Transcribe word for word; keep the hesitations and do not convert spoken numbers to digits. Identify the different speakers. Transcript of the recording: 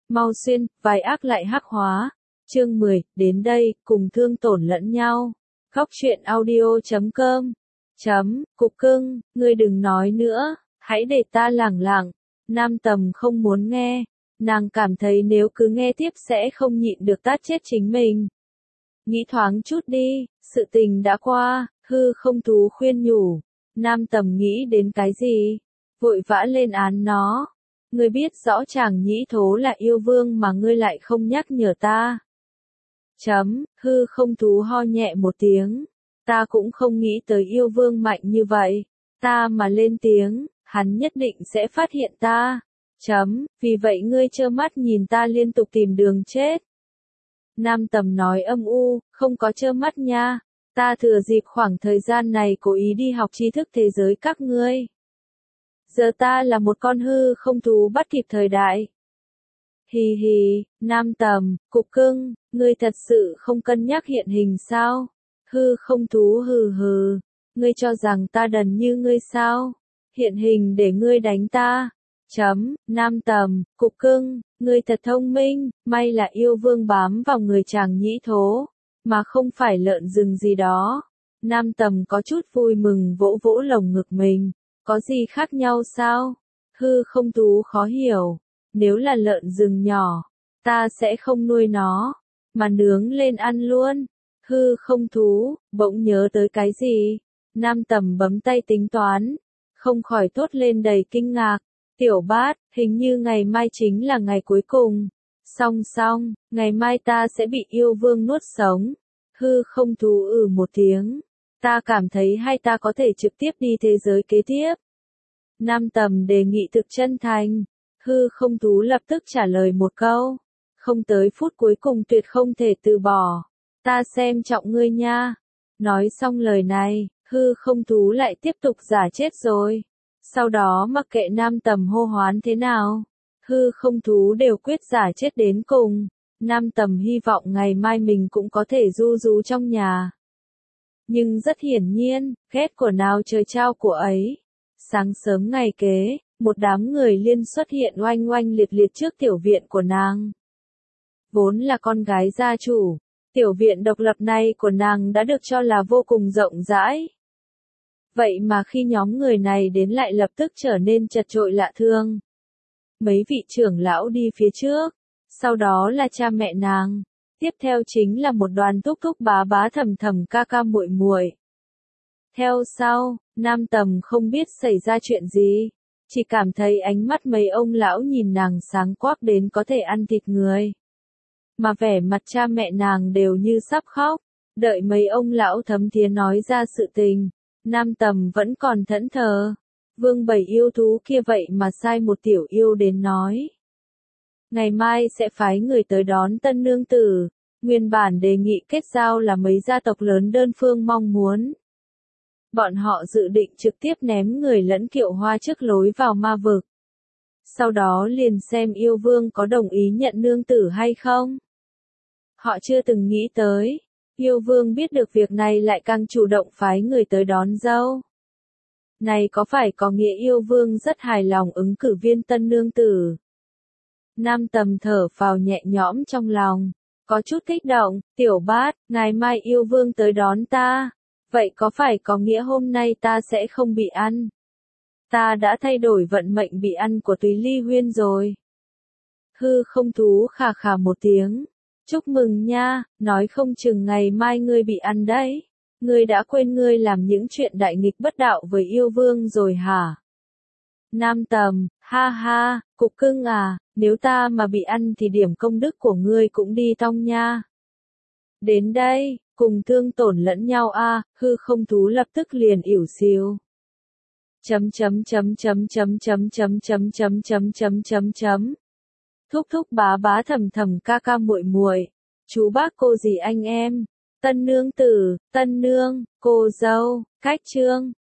Speaker 1: mau xuyên, vai ác lại hắc hóa. Chương mười, đến đây, cùng thương tổn lẫn nhau. Góc truyện audio chấm com. Chấm, cục cưng, ngươi đừng nói nữa, hãy để ta lẳng lặng. Nam Tầm không muốn nghe, nàng cảm thấy nếu cứ nghe tiếp sẽ không nhịn được tát chết chính mình. Nghĩ thoáng chút đi, sự tình đã qua, hư không thú khuyên nhủ. Nam Tầm nghĩ đến cái gì? Vội vã lên án nó. Ngươi biết rõ chàng nhĩ thố là yêu vương mà ngươi lại không nhắc nhở ta. Chấm, hư không thú ho nhẹ một tiếng. Ta cũng không nghĩ tới yêu vương mạnh như vậy. Ta mà lên tiếng, hắn nhất định sẽ phát hiện ta. Chấm, vì vậy ngươi trơ mắt nhìn ta liên tục tìm đường chết. Nam Tầm nói âm u, không có trơ mắt nha. Ta thừa dịp khoảng thời gian này cố ý đi học tri thức thế giới các ngươi. Giờ ta là một con hư không thú bắt kịp thời đại. Hì hì, Nam Tầm, cục cưng, ngươi thật sự không cân nhắc hiện hình sao? Hư không thú hừ hừ, ngươi cho rằng ta đần như ngươi sao? Hiện hình để ngươi đánh ta. Chấm, Nam Tầm, cục cưng, ngươi thật thông minh, may là yêu vương bám vào người chàng nhĩ thố, mà không phải lợn rừng gì đó. Nam Tầm có chút vui mừng vỗ vỗ lồng ngực mình, có gì khác nhau sao? Hư không thú khó hiểu, nếu là lợn rừng nhỏ, ta sẽ không nuôi nó, mà nướng lên ăn luôn. Hư không thú, bỗng nhớ tới cái gì? Nam Tầm bấm tay tính toán, không khỏi thốt lên đầy kinh ngạc. Tiểu Bát, hình như ngày mai chính là ngày cuối cùng. Xong xong, ngày mai ta sẽ bị yêu vương nuốt sống. Hư không thú ừ một tiếng. Ta cảm thấy hay ta có thể trực tiếp đi thế giới kế tiếp. Nam Tầm đề nghị thực chân thành. Hư không thú lập tức trả lời một câu. Không tới phút cuối cùng tuyệt không thể từ bỏ. Ta xem trọng ngươi nha. Nói xong lời này, hư không thú lại tiếp tục giả chết rồi. Sau đó mặc kệ Nam Tầm hô hoán thế nào, hư không thú đều quyết giả chết đến cùng. Nam Tầm hy vọng ngày mai mình cũng có thể ru rú trong nhà. Nhưng rất hiển nhiên, ghét của nào trời trao của ấy. Sáng sớm ngày kế, một đám người liên xuất hiện oanh oanh liệt liệt trước tiểu viện của nàng. Vốn là con gái gia chủ, tiểu viện độc lập này của nàng đã được cho là vô cùng rộng rãi. Vậy mà khi nhóm người này đến lại lập tức trở nên chật chội lạ thương. Mấy vị trưởng lão đi phía trước, sau đó là cha mẹ nàng, tiếp theo chính là một đoàn thúc thúc bá bá thầm thầm ca ca muội muội. Theo sau, Nam Tầm không biết xảy ra chuyện gì, chỉ cảm thấy ánh mắt mấy ông lão nhìn nàng sáng quắc đến có thể ăn thịt người. Mà vẻ mặt cha mẹ nàng đều như sắp khóc, đợi mấy ông lão thấm thía nói ra sự tình. Nam Tầm vẫn còn thẫn thờ. Vương bảy yêu thú kia vậy mà sai một tiểu yêu đến nói. Ngày mai sẽ phái người tới đón tân nương tử. Nguyên bản đề nghị kết giao là mấy gia tộc lớn đơn phương mong muốn. Bọn họ dự định trực tiếp ném người lẫn kiệu hoa trước lối vào ma vực. Sau đó liền xem yêu vương có đồng ý nhận nương tử hay không. Họ chưa từng nghĩ tới. Yêu vương biết được việc này lại càng chủ động phái người tới đón dâu. Này có phải có nghĩa yêu vương rất hài lòng ứng cử viên tân nương tử? Nam Tầm thở phào nhẹ nhõm trong lòng. Có chút kích động, Tiểu Bát, ngày mai yêu vương tới đón ta. Vậy có phải có nghĩa hôm nay ta sẽ không bị ăn? Ta đã thay đổi vận mệnh bị ăn của Túy Ly Huyên rồi. Hư không thú khà khà một tiếng. Chúc mừng nha, nói không chừng ngày mai ngươi bị ăn đấy. Ngươi đã quên ngươi làm những chuyện đại nghịch bất đạo với yêu vương rồi hả? Nam Tầm, ha ha, cục cưng à, nếu ta mà bị ăn thì điểm công đức của ngươi cũng đi tong nha. Đến đây, cùng thương tổn lẫn nhau a, hư không thú lập tức liền ỉu xìu. Chấm chấm chấm chấm chấm chấm chấm chấm chấm chấm chấm chấm chấm. Thúc thúc bá bá thầm thầm ca ca muội muội, chú bác cô dì anh em, tân nương tử, tân nương, cô dâu, cách trương,